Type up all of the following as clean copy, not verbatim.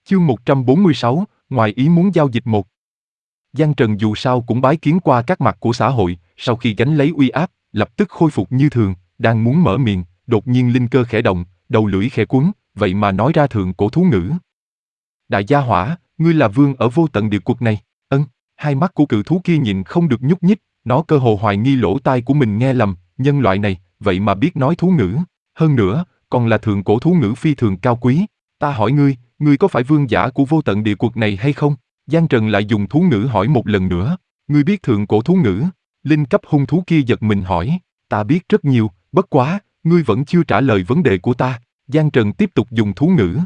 Chương 146, ngoài ý muốn giao dịch một. Giang Trần dù sao cũng bái kiến qua các mặt của xã hội, sau khi gánh lấy uy áp, lập tức khôi phục như thường, đang muốn mở miệng, đột nhiên linh cơ khẽ động, đầu lưỡi khẽ quấn, vậy mà nói ra thượng cổ thú ngữ. Đại gia hỏa, ngươi là vương ở vô tận địa quật này. Hai mắt của cự thú kia nhìn không được nhúc nhích, nó cơ hồ hoài nghi lỗ tai của mình nghe lầm, nhân loại này, vậy mà biết nói thú ngữ. Hơn nữa, còn là thượng cổ thú ngữ phi thường cao quý. Ta hỏi ngươi có phải vương giả của vô tận địa quật này hay không? Giang Trần lại dùng thú ngữ hỏi một lần nữa. Ngươi biết thượng cổ thú ngữ? Linh cấp hung thú kia giật mình hỏi. Ta biết rất nhiều, bất quá, ngươi vẫn chưa trả lời vấn đề của ta. Giang Trần tiếp tục dùng thú ngữ.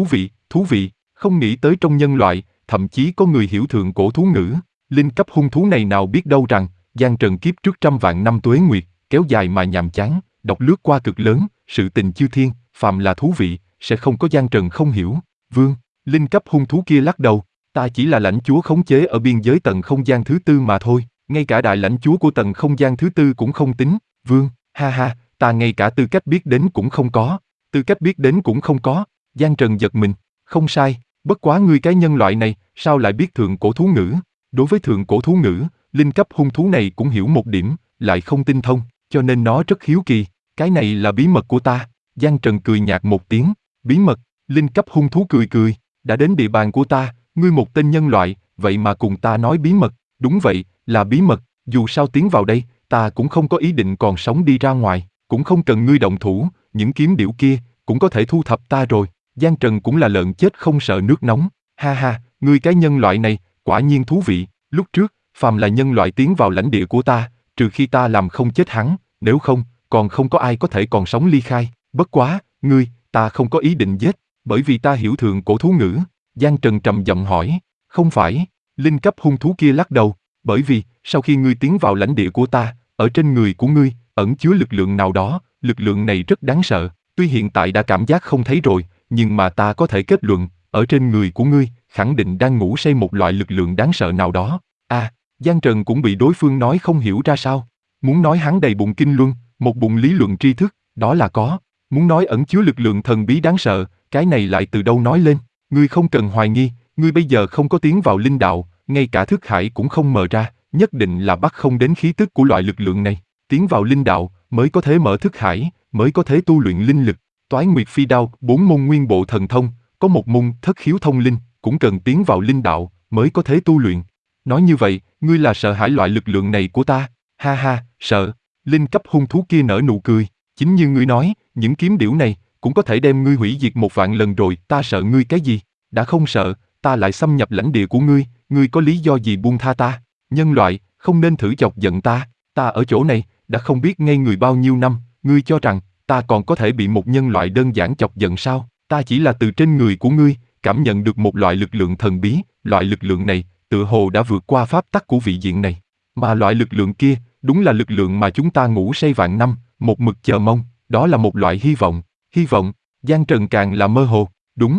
Thú vị, không nghĩ tới trong nhân loại, thậm chí có người hiểu thượng cổ thú ngữ. Linh cấp hung thú này nào biết đâu rằng, Giang Trần kiếp trước trăm vạn năm tuế nguyệt, kéo dài mà nhàm chán, đọc lướt qua cực lớn, sự tình chư thiên, phàm là thú vị, sẽ không có Giang Trần không hiểu. Vương, linh cấp hung thú kia lắc đầu, ta chỉ là lãnh chúa khống chế ở biên giới tầng không gian thứ tư mà thôi, ngay cả đại lãnh chúa của tầng không gian thứ tư cũng không tính. Vương, ha ha, ta ngay cả tư cách biết đến cũng không có. Tư cách biết đến cũng không có. Giang Trần giật mình, không sai, bất quá ngươi cái nhân loại này, sao lại biết thượng cổ thú ngữ? Đối với thượng cổ thú ngữ, linh cấp hung thú này cũng hiểu một điểm, lại không tinh thông, cho nên nó rất hiếu kỳ. Cái này là bí mật của ta. Giang Trần cười nhạt một tiếng, bí mật. Linh cấp hung thú cười, đã đến địa bàn của ta, ngươi một tên nhân loại, vậy mà cùng ta nói bí mật. Đúng vậy, là bí mật, dù sao tiến vào đây, ta cũng không có ý định còn sống đi ra ngoài, cũng không cần ngươi động thủ, những kiếm điểu kia, cũng có thể thu thập ta rồi. Giang Trần cũng là lợn chết không sợ nước nóng, ha ha, ngươi cái nhân loại này, quả nhiên thú vị, lúc trước, phàm là nhân loại tiến vào lãnh địa của ta, trừ khi ta làm không chết hắn, nếu không, còn không có ai có thể còn sống ly khai, bất quá, ta không có ý định giết, bởi vì ta hiểu thượng cổ thú ngữ. Giang Trần trầm giọng hỏi, không phải, linh cấp hung thú kia lắc đầu, bởi vì, sau khi ngươi tiến vào lãnh địa của ta, ở trên người của ngươi, ẩn chứa lực lượng nào đó, lực lượng này rất đáng sợ, tuy hiện tại đã cảm giác không thấy rồi, nhưng mà ta có thể kết luận, ở trên người của ngươi, khẳng định đang ngủ say một loại lực lượng đáng sợ nào đó. Giang Trần cũng bị đối phương nói không hiểu ra sao, muốn nói hắn đầy bụng kinh luân, một bụng lý luận tri thức, đó là có, muốn nói ẩn chứa lực lượng thần bí đáng sợ, cái này lại từ đâu nói lên, ngươi không cần hoài nghi, ngươi bây giờ không có tiến vào linh đạo, ngay cả thức hải cũng không mở ra, nhất định là bắt không đến khí tức của loại lực lượng này, tiến vào linh đạo, mới có thể mở thức hải, mới có thể tu luyện linh lực. Toái Nguyệt Phi Đao, 4 môn nguyên bộ thần thông, có một môn thất khiếu thông linh, cũng cần tiến vào linh đạo, mới có thể tu luyện. Nói như vậy, ngươi là sợ hãi loại lực lượng này của ta? Ha ha, sợ. Linh cấp hung thú kia nở nụ cười, chính như ngươi nói, những kiếm điểu này, cũng có thể đem ngươi hủy diệt 1.000 lần rồi, ta sợ ngươi cái gì? Đã không sợ, ta lại xâm nhập lãnh địa của ngươi có lý do gì buông tha ta? Nhân loại, không nên thử chọc giận ta ở chỗ này, đã không biết ngây người bao nhiêu năm, ngươi cho rằng, ta còn có thể bị một nhân loại đơn giản chọc giận sao? Ta chỉ là từ trên người của ngươi, cảm nhận được một loại lực lượng thần bí, loại lực lượng này, tựa hồ đã vượt qua pháp tắc của vị diện này. Mà loại lực lượng kia, đúng là lực lượng mà chúng ta ngủ say vạn năm, một mực chờ mong, đó là một loại hy vọng. Giang Trần càng là mơ hồ, đúng,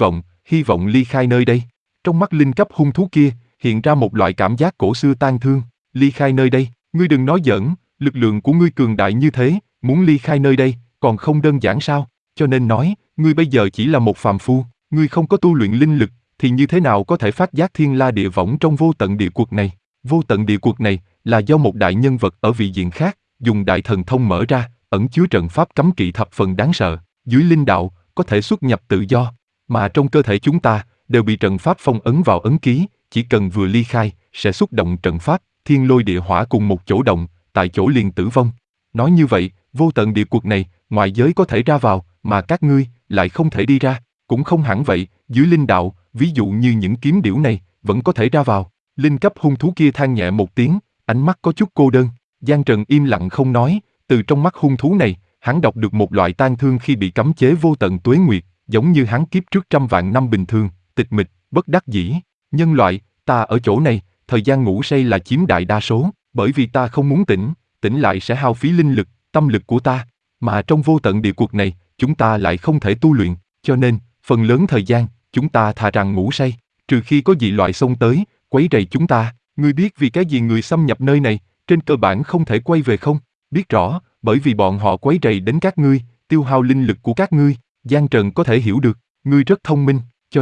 hy vọng ly khai nơi đây. Trong mắt linh cấp hung thú kia, hiện ra một loại cảm giác cổ xưa tang thương, ly khai nơi đây, ngươi đừng nói giỡn, lực lượng của ngươi cường đại như thế, muốn ly khai nơi đây, còn không đơn giản sao? Cho nên nói, ngươi bây giờ chỉ là một phàm phu, ngươi không có tu luyện linh lực, thì như thế nào có thể phát giác thiên la địa võng trong vô tận địa quật này? Vô tận địa quật này là do một đại nhân vật ở vị diện khác, dùng đại thần thông mở ra, ẩn chứa trận pháp cấm kỵ thập phần đáng sợ, dưới linh đạo, có thể xuất nhập tự do, mà trong cơ thể chúng ta, đều bị trận pháp phong ấn vào ấn ký, chỉ cần vừa ly khai, sẽ xúc động trận pháp, thiên lôi địa hỏa cùng một chỗ động, tại chỗ liền tử vong. Nói như vậy, vô tận địa quật này, ngoại giới có thể ra vào, mà các ngươi lại không thể đi ra, cũng không hẳn vậy, dưới linh đạo, ví dụ như những kiếm điểu này, vẫn có thể ra vào. Linh cấp hung thú kia than nhẹ một tiếng, ánh mắt có chút cô đơn. Giang Trần im lặng không nói, từ trong mắt hung thú này, hắn đọc được một loại tang thương khi bị cấm chế vô tận tuế nguyệt, giống như hắn kiếp trước trăm vạn năm bình thường, tịch mịch, bất đắc dĩ. Nhân loại, ta ở chỗ này, thời gian ngủ say là chiếm đại đa số, bởi vì ta không muốn tỉnh lại sẽ hao phí linh lực, tâm lực của ta, mà trong vô tận địa quật này, chúng ta lại không thể tu luyện, cho nên, phần lớn thời gian, chúng ta thà rằng ngủ say, trừ khi có dị loại xông tới, quấy rầy chúng ta. Ngươi biết vì cái gì người xâm nhập nơi này, trên cơ bản không thể quay về không? Biết rõ, bởi vì bọn họ quấy rầy đến các ngươi, tiêu hao linh lực của các ngươi. Giang Trần có thể hiểu được, ngươi rất thông minh, cho nên,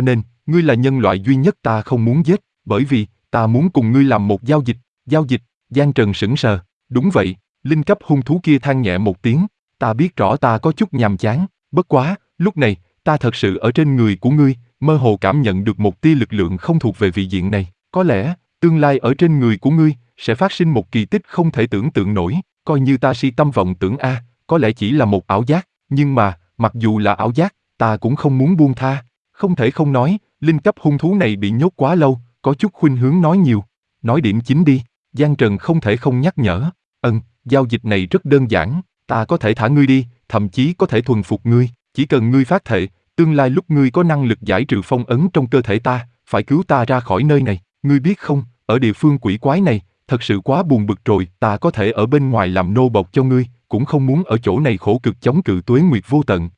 Ngươi là nhân loại duy nhất ta không muốn giết, bởi vì, ta muốn cùng ngươi làm một giao dịch. Giao dịch? Giang Trần sững sờ. Đúng vậy, linh cấp hung thú kia than nhẹ một tiếng. Ta biết rõ ta có chút nhàm chán, bất quá, lúc này, ta thật sự ở trên người của ngươi, mơ hồ cảm nhận được một tia lực lượng không thuộc về vị diện này. Có lẽ, tương lai ở trên người của ngươi, sẽ phát sinh một kỳ tích không thể tưởng tượng nổi, coi như ta si tâm vọng tưởng có lẽ chỉ là một ảo giác, nhưng mà, mặc dù là ảo giác, ta cũng không muốn buông tha. Không thể không nói, linh cấp hung thú này bị nhốt quá lâu, có chút khuynh hướng nói nhiều. Nói điểm chính đi, Giang Trần không thể không nhắc nhở. Giao dịch này rất đơn giản, ta có thể thả ngươi đi, thậm chí có thể thuần phục ngươi, chỉ cần ngươi phát thệ, tương lai lúc ngươi có năng lực giải trừ phong ấn trong cơ thể ta, phải cứu ta ra khỏi nơi này. Ngươi biết không, ở địa phương quỷ quái này, thật sự quá buồn bực rồi, ta có thể ở bên ngoài làm nô bộc cho ngươi, cũng không muốn ở chỗ này khổ cực chống cự tuế nguyệt vô tận,